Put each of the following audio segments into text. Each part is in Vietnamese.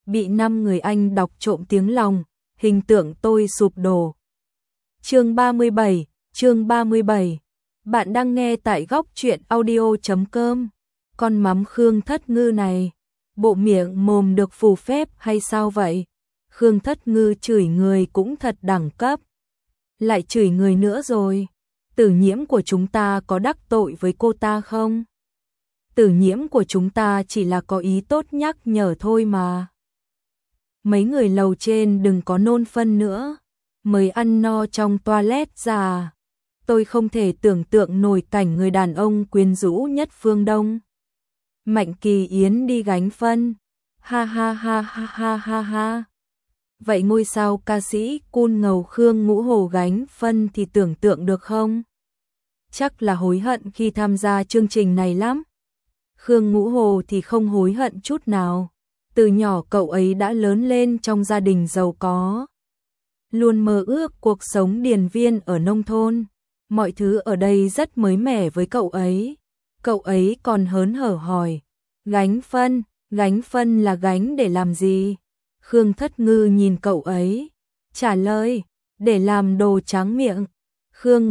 bị 5 người anh đọc trộm tiếng lòng, hình tượng tôi sụp đổ. Chương 37. Bạn đang nghe tại góc truyện audio.com. Con mắm Khương Thất Ngư này, bộ miệng mồm được phù phép hay sao vậy? Khương Thất Ngư chửi người cũng thật đẳng cấp. Lại chửi người nữa rồi. Tử Nhiễm của chúng ta có đắc tội với cô ta không? Tử Nhiễm của chúng ta chỉ là có ý tốt nhắc nhở thôi mà. Mấy người lầu trên đừng có nôn phân nữa, mới ăn no trong toilet già. Tôi không thể tưởng tượng nổi cảnh người đàn ông quyến rũ nhất phương Đông. Mạnh Kỳ Yến đi gánh phân. Ha ha ha ha ha ha ha. Vậy ngôi sao ca sĩ Cun Ngầu Khương Ngũ Hồ gánh phân thì tưởng tượng được không? Chắc là hối hận khi tham gia chương trình này lắm. Khương Ngũ Hồ thì không hối hận chút nào. Từ nhỏ cậu ấy đã lớn lên trong gia đình giàu có. Luôn mơ ước cuộc sống điền viên ở nông thôn. Mọi thứ ở đây rất mới mẻ với cậu ấy. Cậu ấy còn hớn hở hỏi. Gánh phân là gánh để làm gì? Khương Thất Ngư nhìn cậu ấy. Trả lời, để làm đồ tráng miệng. Khương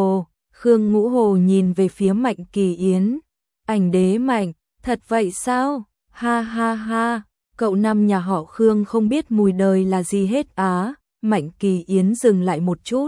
Ngũ Hồ nhìn về phía Mạnh Kỳ Yến. Ảnh đế Mạnh, thật vậy sao? Ha ha ha, cậu năm nhà họ Khương không biết mùi đời là gì hết á. Mạnh Kỳ Yến dừng lại một chút.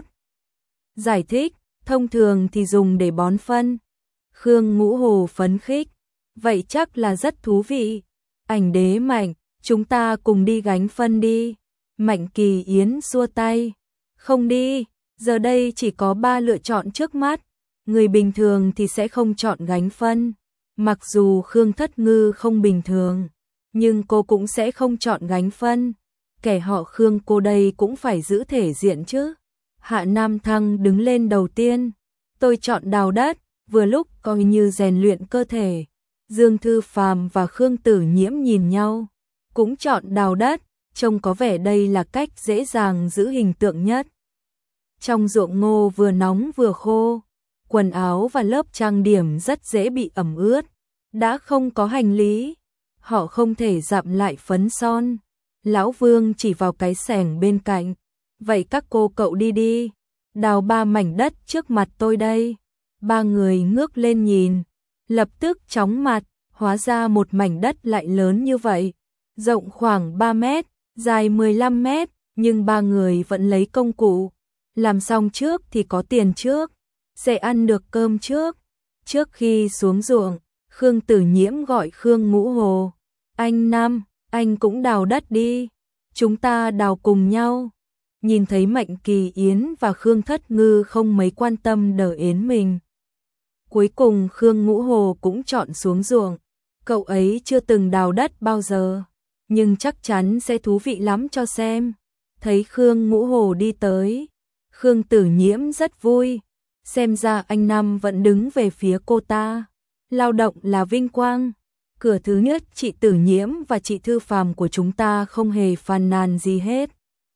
Giải thích, thông thường thì dùng để bón phân. Khương Ngũ Hồ phấn khích. Vậy chắc là rất thú vị. Ảnh đế Mạnh, chúng ta cùng đi gánh phân đi. Mạnh Kỳ Yến xua tay. Không đi, giờ đây chỉ có 3 lựa chọn trước mắt. Người bình thường thì sẽ không chọn gánh phân. Mặc dù Khương Thất Ngư không bình thường, nhưng cô cũng sẽ không chọn gánh phân. Kẻ họ Khương cô đây cũng phải giữ thể diện chứ. Hạ Nam Thăng đứng lên đầu tiên. Tôi chọn đào đất, vừa lúc coi như rèn luyện cơ thể. Dương Thư Phàm và Khương Tử Nhiễm nhìn nhau, cũng chọn đào đất, trông có vẻ đây là cách dễ dàng giữ hình tượng nhất. Trong ruộng ngô vừa nóng vừa khô, quần áo và lớp trang điểm rất dễ bị ẩm ướt. Đã không có hành lý, họ không thể dặm lại phấn son. Lão Vương chỉ vào cái xẻng bên cạnh. Vậy các cô cậu đi đi, đào 3 mảnh đất trước mặt tôi đây. 3 người ngước lên nhìn, lập tức chóng mặt, hóa ra một mảnh đất lại lớn như vậy. Rộng khoảng 3 mét, dài 15 mét, nhưng 3 người vẫn lấy công cụ. Làm xong trước thì có tiền trước, sẽ ăn được cơm trước. Trước khi xuống ruộng, Khương Tử Nhiễm gọi Khương Ngũ Hồ. Anh Năm, anh cũng đào đất đi. Chúng ta đào cùng nhau. Nhìn thấy Mạnh Kỳ Yến và Khương Thất Ngư không mấy quan tâm đỡ ến mình. Cuối cùng Khương Ngũ Hồ cũng chọn xuống ruộng. Cậu ấy chưa từng đào đất bao giờ, nhưng chắc chắn sẽ thú vị lắm cho xem. Thấy Khương Ngũ Hồ đi tới, Khương Tử Nhiễm rất vui. Xem ra anh Năm vẫn đứng về phía cô ta. Lao động là vinh quang. Cửa thứ nhất chị Tử Nhiễm và chị Thư Phàm của chúng ta không hề phàn nàn gì hết.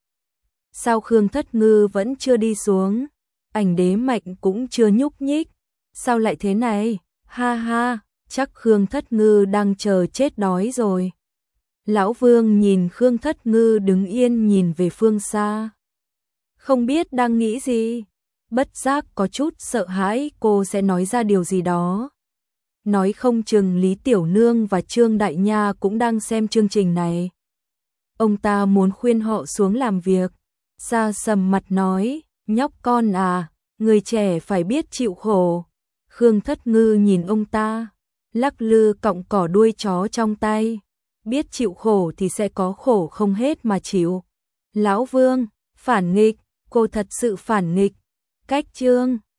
Sao Khương Thất Ngư vẫn chưa đi xuống? Ảnh đế Mạnh cũng chưa nhúc nhích. Sao lại thế này? Ha ha, chắc Khương Thất Ngư đang chờ chết đói rồi. Lão Vương nhìn Khương Thất Ngư đứng yên nhìn về phương xa. Không biết đang nghĩ gì. Bất giác có chút sợ hãi cô sẽ nói ra điều gì đó. Nói không chừng Lý Tiểu Nương và Trương Đại Nha cũng đang xem chương trình này. Ông ta muốn khuyên họ xuống làm việc. Sa sầm mặt nói, nhóc con à, người trẻ phải biết chịu khổ. Khương Thất Ngư nhìn ông ta, lắc lư cọng cỏ đuôi chó trong tay. Biết chịu khổ thì sẽ có khổ không hết mà chịu. Lão Vương, phản nghịch, cô thật sự phản nghịch. Cách chương